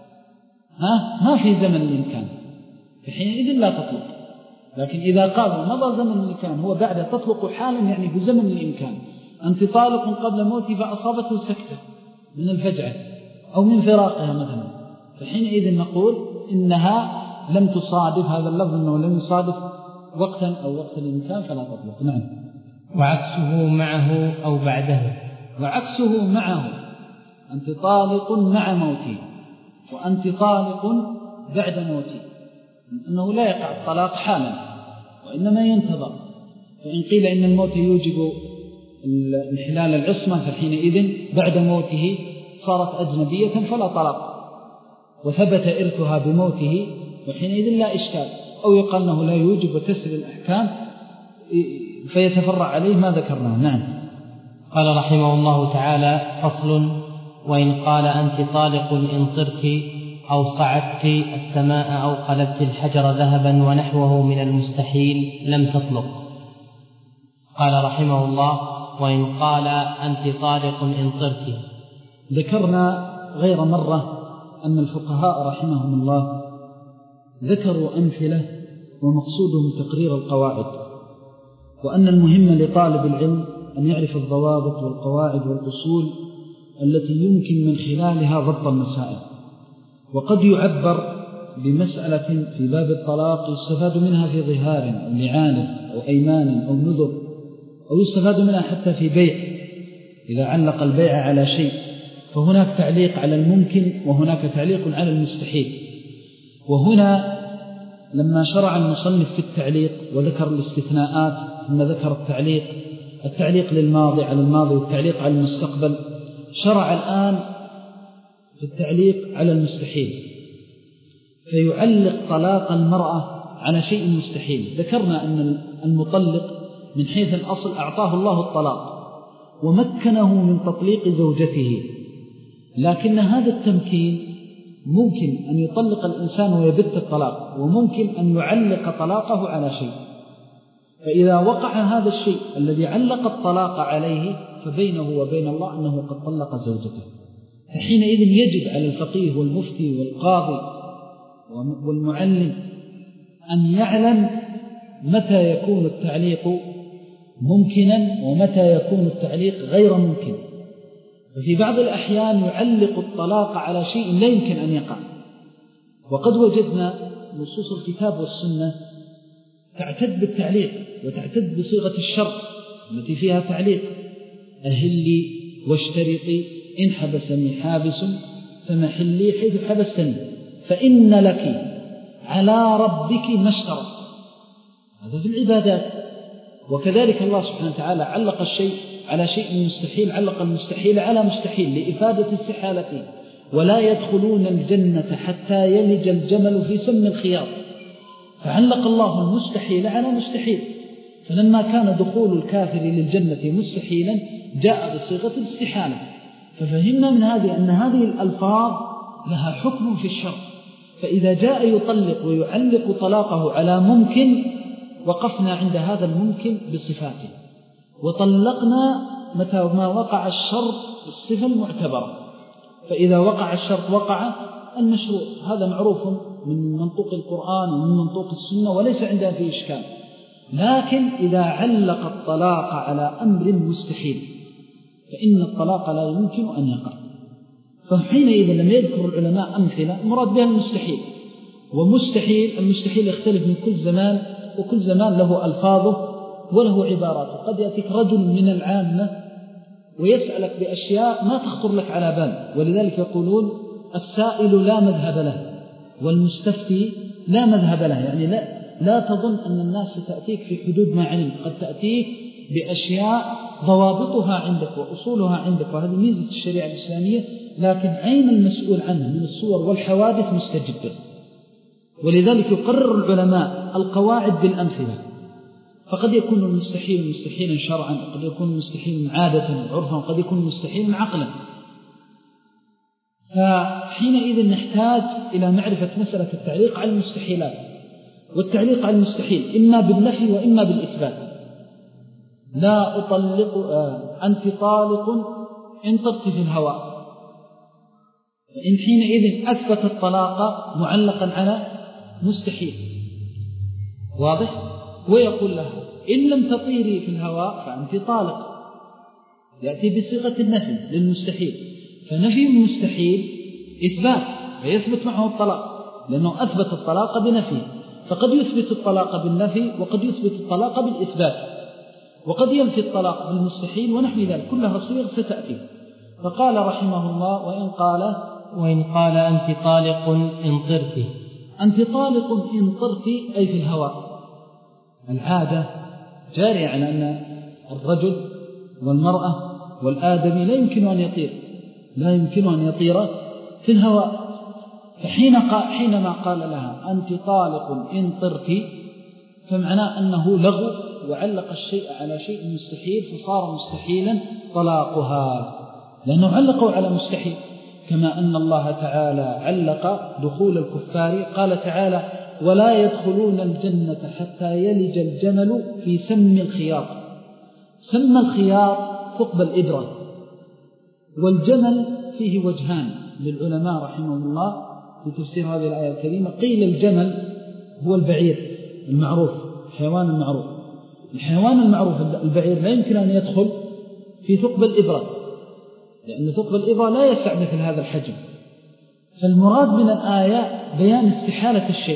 ها ما في زمن الإمكان، فحينئذ لا تطلق. لكن إذا قال مضى زمن الإمكان هو بعد تطلق حالا، يعني بزمن الإمكان، أنت طالق قبل موتي فأصابته سكتة من الفجعة أو من فراقها مثلا، فحينئذ نقول إنها لم تصادف هذا اللفظ، أنه لم يصادف وقتا أو وقت الإمكان فلا تطلق. نعم. وعكسه معه أو بعده. وعكسه معه، أنت طالق مع موتي وأنت طالق بعد موتي، أنه لا يقع الطلاق حالا وإنما ينتظر. فإن قيل إن الموت يوجب انحلال العصمة فحينئذ بعد موته صارت أجنبية فلا طلاق، وثبت إرثها بموته وحينئذ لا إشكال. أو يقال أنه لا يوجب وتسري الأحكام فيتفرع عليه ما ذكرناه. نعم. قال رحمه الله تعالى: فصل: وإن قال أنت طالق إن طرت أو صعدت السماء أو قلبت الحجر ذهبا ونحوه من المستحيل لم تطلق. قال رحمه الله: وإن قال أنت طالق إن طرت. ذكرنا غير مرة أن الفقهاء رحمهم الله ذكروا أمثلة ومقصودهم تقرير القواعد، وأن المهم لطالب العلم أن يعرف الضوابط والقواعد والأصول التي يمكن من خلالها ضبط المسائل. وقد يعبر بمسألة في باب الطلاق يستفاد منها في ظهار أو لعان أو أيمان أو نذر، أو يستفاد منها حتى في بيع إذا علق البيع على شيء فهناك تعليق على الممكن وهناك تعليق على المستحيل. وهنا لما شرع المصنف في التعليق وذكر الاستثناءات ثم ذكر التعليق التعليق للماضي على الماضي والتعليق على المستقبل، شرع الآن في التعليق على المستحيل، فيعلق طلاق المرأة على شيء مستحيل. ذكرنا أن المطلق من حيث الأصل أعطاه الله الطلاق ومكنه من تطليق زوجته، لكن هذا التمكين ممكن أن يطلق الإنسان ويبت الطلاق، وممكن أن يعلق طلاقه على شيء. فإذا وقع هذا الشيء الذي علق الطلاق عليه فبينه وبين الله أنه قد طلق زوجته، فحينئذ يجب على الفقيه والمفتي والقاضي والمعلم أن يعلم متى يكون التعليق ممكنا ومتى يكون التعليق غير ممكن. ففي بعض الأحيان يعلق الطلاق على شيء لا يمكن أن يقع، وقد وجدنا نصوص الكتاب والسنة تعتد بالتعليق وتعتد بصيغة الشرط التي فيها تعليق: أهلي واشترطي إن حبسني حابس فمحلي حيث حبستني فإن لك على ربك ما اشترط. هذا في العبادات. وكذلك الله سبحانه وتعالى علق الشيء على شيء مستحيل، علق المستحيل على مستحيل لإفادة استحالته: ولا يدخلون الجنة حتى يلج الجمل في سم الخياط. فعلق الله المستحيل على مستحيل، فلما كان دخول الكافر للجنة مستحيلا جاء بصيغة الاستحالة. ففهمنا من هذه أن هذه الألفاظ لها حكم في الشرع، فإذا جاء يطلق ويعلق طلاقه على ممكن وقفنا عند هذا الممكن بصفاته، وطلقنا متى ما وقع الشرط بالصفة المعتبرة. فإذا وقع الشرط وقع المشروع، هذا معروف من منطوق القرآن ومن منطوق السنة وليس عندنا فيه إشكال. لكن إذا علق الطلاق على أمر مستحيل فإن الطلاق لا يمكن أن يقع. فحينئذ لم يذكر العلماء أمثلة مراد بها المستحيل. ومستحيل المستحيل يختلف من كل زمان، وكل زمان له ألفاظه وله عباراته. قد يأتيك رجل من العامة ويسألك بأشياء ما تخطر لك على بال، ولذلك يقولون السائل لا مذهب له والمستفتي لا مذهب له. يعني لا, لا تظن أن الناس ستأتيك في حدود ما علم، قد تأتيك بأشياء ضوابطها عندك وأصولها عندك، وهذه ميزة الشريعة الإسلامية. لكن عين المسؤول عنه من الصور والحوادث مستجدة، ولذلك يقرر العلماء القواعد بالأمثلة. فقد يكون المستحيل مستحيلا شرعا، وقد يكون مستحيلا عادة عرفا، وقد يكون مستحيلا عقلا. فحينئذ نحتاج إلى معرفة مسألة التعليق على المستحيلات. والتعليق على المستحيل إما بالنفي وإما بالإثبات. لا أطلق آه أنت طالق إن طبت في الهواء، فإن حينئذ أثبت الطلاق معلقا على مستحيل، واضح؟ ويقول لها إن لم تطيري في الهواء فأنت طالق، يأتي بصيغة النفي للمستحيل. فنفي المستحيل إثبات، فيثبت معه الطلاق لأنه أثبت الطلاق بنفي. فقد يثبت الطلاق بالنفي وقد يثبت الطلاق بالإثبات، وقد ينفي الطلاق بالمستحيل ونحو ذلك، كلها صيغ ستأتي. فقال رحمه الله: وإن قال وإن قال أنت طالق إن طرت. أنت طالق إن طرت أي في الهواء. العادة جارية على أن الرجل والمرأة والآدمي لا يمكن أن يطير لا يمكن أن يطير في الهواء. فحين قال حينما قال لها أنت طالق إن طرت، فمعناه أنه لغو وعلق الشيء على شيء مستحيل، فصار مستحيلا طلاقها لأنه علقوا على مستحيل. كما أن الله تعالى علق دخول الكفار، قال تعالى: ولا يدخلون الجنة حتى يلج الجمل في سم الخياط. سم الخياط ثقب الإبرة. والجمل فيه وجهان للعلماء رحمهم الله في تفسير هذه الآية الكريمة. قيل الجمل هو البعير المعروف، الحيوان المعروف. الحيوان المعروف البعير لا يمكن أن يدخل في ثقب الإبرة، لأن ثقب الإبرة لا يسع مثل هذا الحجم. فالمراد من الآية بيان استحالة الشيء.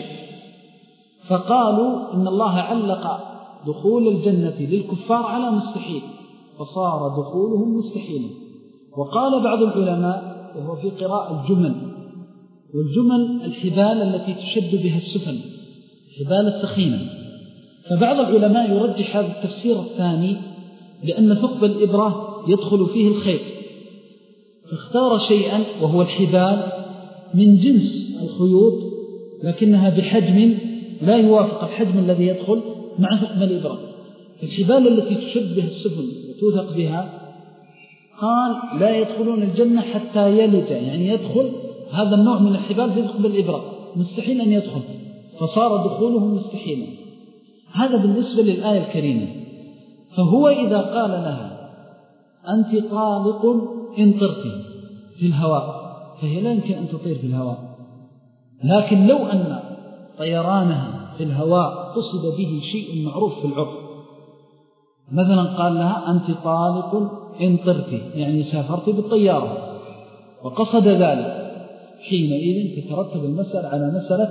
فقالوا إن الله علق دخول الجنة للكفار على مستحيل، فصار دخولهم مستحيلا. وقال بعض العلماء وهو في قراءة الجمل، والجمل الحبال التي تشد بها السفن، الحبال الثخينة، فبعض العلماء يرجح هذا التفسير الثاني لأن ثقب الإبرة يدخل فيه الخيط، فاختار شيئا وهو الحبال من جنس الخيوط لكنها بحجم لا يوافق الحجم الذي يدخل مع ثقب الإبرة. الحبال التي تشد بها السفن وتوثق بها قال لا يدخلون الجنة حتى يلج، يعني يدخل هذا النوع من الحبال في ثقب الإبرة، مستحيل أن يدخل، فصار دخولهم مستحيلا. هذا بالنسبة للآية الكريمة. فهو إذا قال لها أنت طالق إن طرتي في الهواء، فهي لا يمكن أن تطير في الهواء، لكن لو أن طيرانها في الهواء قصد به شيء معروف في العرف، مثلا قال لها أنت طالق إن طرتي يعني سافرت بالطيارة، وقصد ذلك، حينئذ تترتب المسألة على مسألة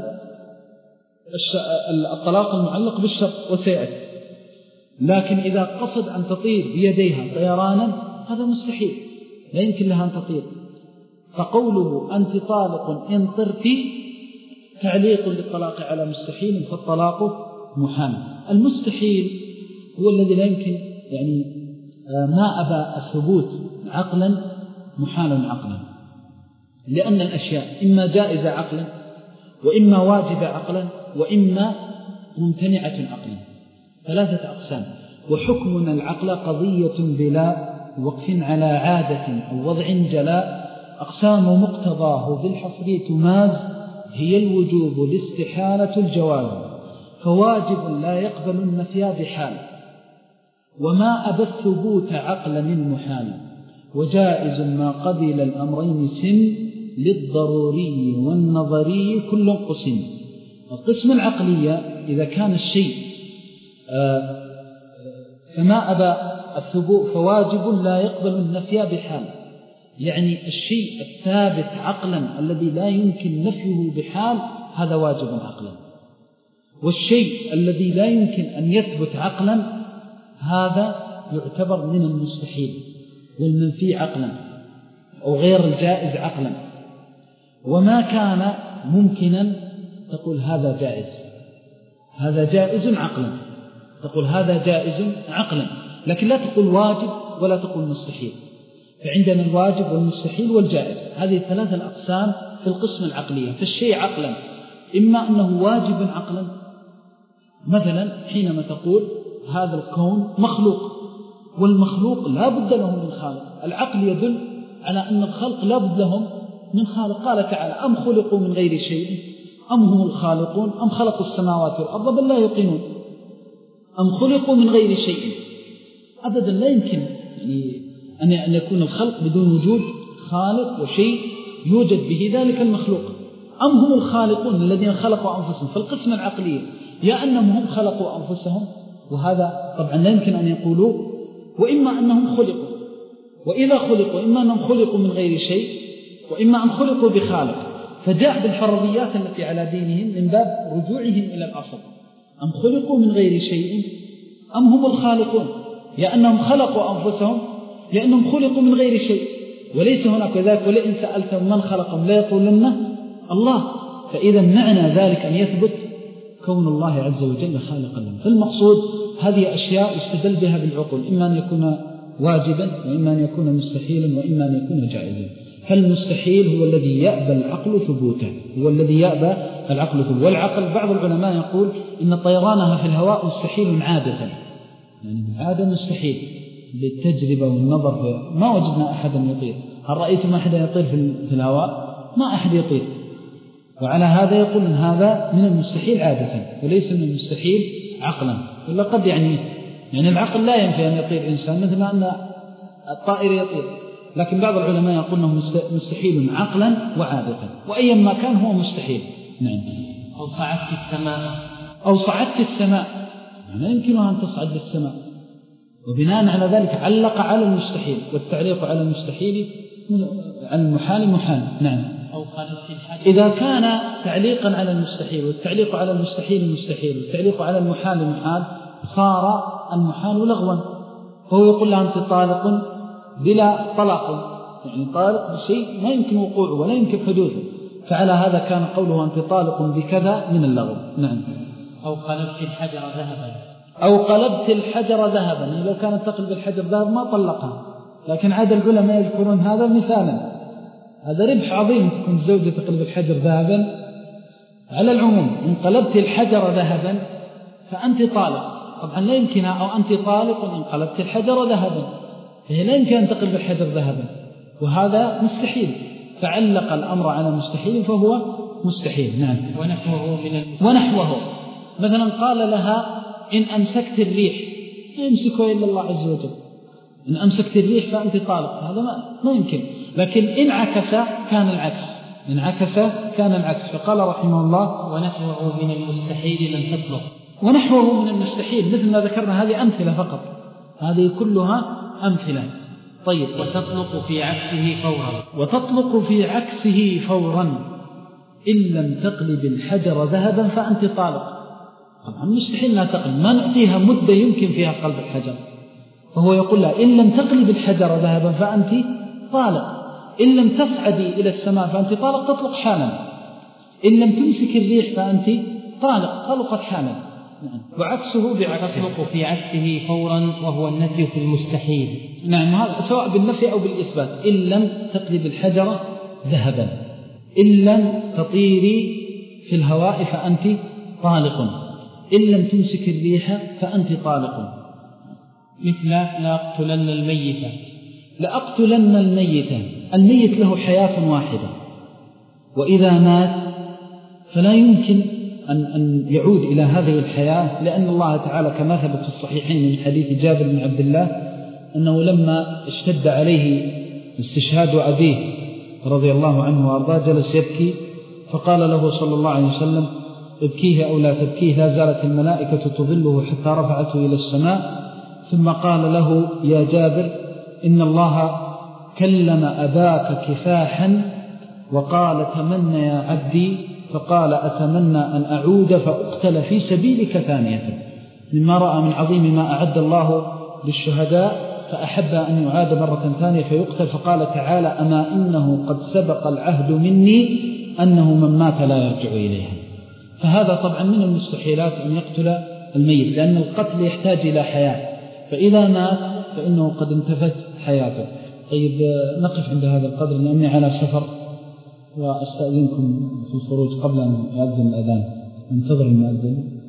الطلاق المعلق بالشرط وسيأتي. لكن إذا قصد أن تطير بيديها طيرانا هذا مستحيل، لا يمكن لها أن تطير. فقوله أنت طالق إن طرتي تعليق للطلاق على مستحيل، فالطلاق محال. المستحيل هو الذي لا يمكن، يعني ما أبى الثبوت عقلا محال عقلا، لأن الأشياء إما جائزة عقلا وإما واجبة عقلا وإما ممتنعة عقلا، ثلاثة أقسام. وحكمنا العقل قضية بلا وقف على عادة أو وضع جلاء، أقسام مقتضاه بالحصر تماز، هي الوجوب الاستحالة الجواز، فواجب لا يقبل النفي بحال، وما أبى الثبوت عقلا المحال، وجائز ما قبل الأمرين سن، للضروري والنظري كل قسم. القسم العقلية إذا كان الشيء فما أبى الثبوت فواجب لا يقبل النفي بحال، يعني الشيء الثابت عقلا الذي لا يمكن نفيه بحال هذا واجب عقلا، والشيء الذي لا يمكن أن يثبت عقلا هذا يعتبر من المستحيل والمنفي عقلا أو غير الجائز عقلا. وما كان ممكنا تقول هذا جائز، هذا جائز عقلا، تقول هذا جائز عقلا، لكن لا تقول واجب ولا تقول مستحيل. فعندنا الواجب والمستحيل والجائز، هذه ثلاثة الأقسام في القسم العقلية. فالشيء عقلا إما أنه واجب عقلا، مثلا حينما تقول هذا الكون مخلوق، والمخلوق لا بد له من خالق، العقل يدل على أن الخلق لا بد لهم من خالق. قال تعالى أم خلقوا من غير شيء أم هم الخالقون أم خلقوا السماوات والأرض بل لا يقينون. أم خلقوا من غير شيء، أبدا لا يمكن يعني أن يكون الخلق بدون وجود خالق وشيء يوجد به ذلك المخلوق. أم هم الخالقون الذين خلقوا أنفسهم، فالقسم العقلية يا أنهم هم خلقوا أنفسهم، وهذا طبعا لا يمكن أن يقولوا، وإما أنهم خلقوا، وإذا خلقوا إما أنهم خلقوا من غير شيء وإما أن خلقوا بخالق، فجاء بالفرضيات التي على دينهم من باب رجوعهم إلى الأصل. أم خلقوا من غير شيء أم هم الخالقون، يا أنهم خلقوا أنفسهم يا أنهم خلقوا من غير شيء، وليس هناك ذلك. ولئن سألتم من خلقهم لا يقولن الله. فإذا معنى ذلك أن يثبت كون الله عز وجل خالقا لهم. فالمقصود هذه أشياء يستدل بها بالعقل، إما أن يكون واجبا وإما أن يكون مستحيلا وإما أن يكون جائزا. فالمستحيل هو الذي يأبى العقل ثبوته، هو الذي يأبى العقل ثبوته. والعقل بعض العلماء يقول إن طيرانها في الهواء مستحيل عادة، يعني عادة مستحيل بالتجربة والنظر، ما وجدنا أحدا يطير. هل رأيتم أحدا يطير في الهواء؟ ما أحد يطير. وعلى هذا يقول أن هذا من المستحيل عادة وليس من المستحيل عقلا. ولا قد يعني يعني العقل لا ينفي أن يطير إنسان مثل أن الطائر يطير، لكن بعض العلماء يقول أنه مستحيل عقلا وعادة، وأيا ما كان هو مستحيل. نعم. أو صعدت في السماء أو صعدت في السماء، لا يمكنها أن تصعد بالسماء، وبناء على ذلك علق على المستحيل، والتعليق على المستحيل على المحال محال. نعم. أو خالد في الحديث إذا كان تعليقا على المستحيل والتعليق على المستحيل مستحيل والتعليق على المحال محال، صار المحال لغوا، فهو يقول لها أنت طالق بلا طلاق، يعني طالق بشيء ما يمكن وقوعه ولا يمكن حدوثه، فعلى هذا كان قوله أنت طالق بكذا من اللغو. نعم. أو قلبت الحجر ذهبا، أو قلبت الحجر ذهبا، يعني لو كانت تقلب الحجر ذهب ما طلقها، لكن عاد العلماء يذكرون هذا مثالا، هذا ربح عظيم تكون الزوجة تقلب الحجر ذهبا. على العموم إن قلبت الحجر ذهبا فأنت طالق، طبعا لا يمكن أو أنت طالق إن قلبت الحجر ذهبا، فهي لا يمكن أن تقلب الحجر ذهبا، وهذا مستحيل، فعلق الأمر على مستحيل فهو مستحيل. نعم. ونحوه من المستحيل. ونحوه مثلا قال لها إن أمسكت الريح، لا يمسكه إلا الله عز وجل، إن أمسكت الريح فأنت طالق، هذا ما, ما يمكن. لكن إن عكس كان العكس، إن عكس كان العكس. فقال رحمه الله ونحوه من المستحيل لن تطلق. ونحوه من المستحيل مثل ما ذكرنا، هذه أمثلة فقط، هذه كلها أمثلة. طيب. وتطلق في عكسه فورا. وتطلق في عكسه فورا إن لم تقلب الحجر ذهبا فأنت طالق. طبعا مستحيل لا تقلب، ما نعطيها مدة يمكن فيها قلب الحجر، فهو يقول لها إن لم تقلب الحجر ذهبا فأنت طالق، إن لم تصعدي إلى السماء فأنت طالق تطلق حالا، إن لم تمسك الريح فأنت طالق طلقت حالا. وعكسه بعكسه. تطلق في عكسه فورا وهو النفي في المستحيل. نعم، هذا سواء بالنفي أو بالإثبات. إن لم تقلب الحجر ذهبا، إن لم تطيري في الهواء فأنت طالق، إن لم تمسك الريح فأنت طالق. مثل لأقتلن الميت. لأقتلن الميت، الميت له حياة واحدة، وإذا مات فلا يمكن أن, أن يعود إلى هذه الحياة، لأن الله تعالى كما ثبت في الصحيحين من حديث جابر بن عبد الله أنه لما اشتد عليه استشهاد أبيه رضي الله عنه وأرضاه جلس يبكي، فقال له صلى الله عليه وسلم ابكيه أو لا تبكيه، لا زالت الملائكة تظله حتى رفعته إلى السماء. ثم قال له يا جابر إن الله كلم أباك كفاحا وقال تمنى يا عبدي، فقال أتمنى أن أعود فأقتل في سبيلك ثانية، مما رأى من عظيم ما أعد الله للشهداء، فأحب أن يعاد مرة ثانية فيقتل، فقال تعالى أما إنه قد سبق العهد مني أنه من مات لا يرجع إليها. فهذا طبعا من المستحيلات أن يقتل الميت، لأن القتل يحتاج إلى حياة، فإذا مات فإنه قد انتفت حياته. طيب نقف عند هذا القدر لأني على سفر، وأستأذنكم في الخروج قبل أن يؤذن الأذان. انتظر المؤذن.